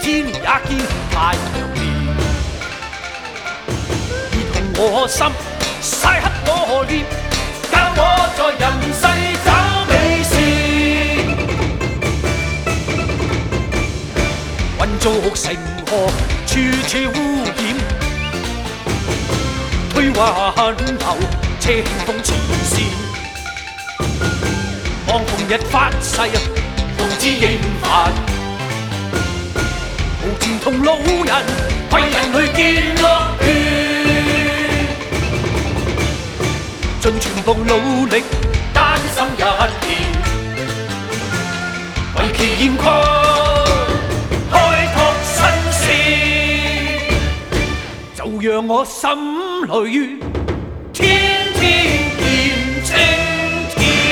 天也見太陽面，熱紅我心，曬黑我臉，教我在人世找美事。混濁成河，處處污染，推還流，車輕風前線。望紅日發誓，奉旨應發。無錢同老人，為人類建樂園，盡全部努力，艱辛一年，為其現況開拓新線，就讓我心裏天天見青天。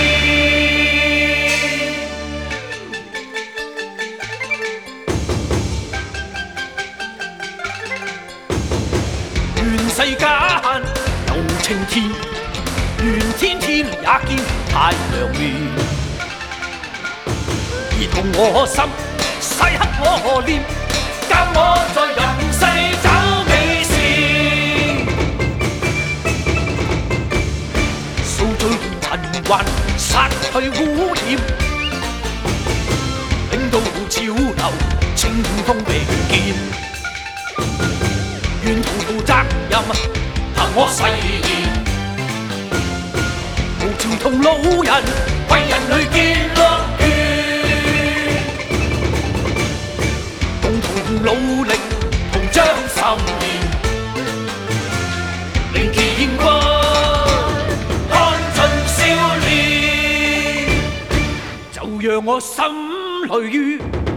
世間有青天，願天天也見太陽面。熱紅我心，曬黑我臉，教我在人世找美事。掃除塵寰，殺去污染，領導潮流，清風並肩。願同負責任，行我誓言，無情同老人，為人類建樂園，共同努力，同將心連，令其現光，看盡少年，就讓我心裏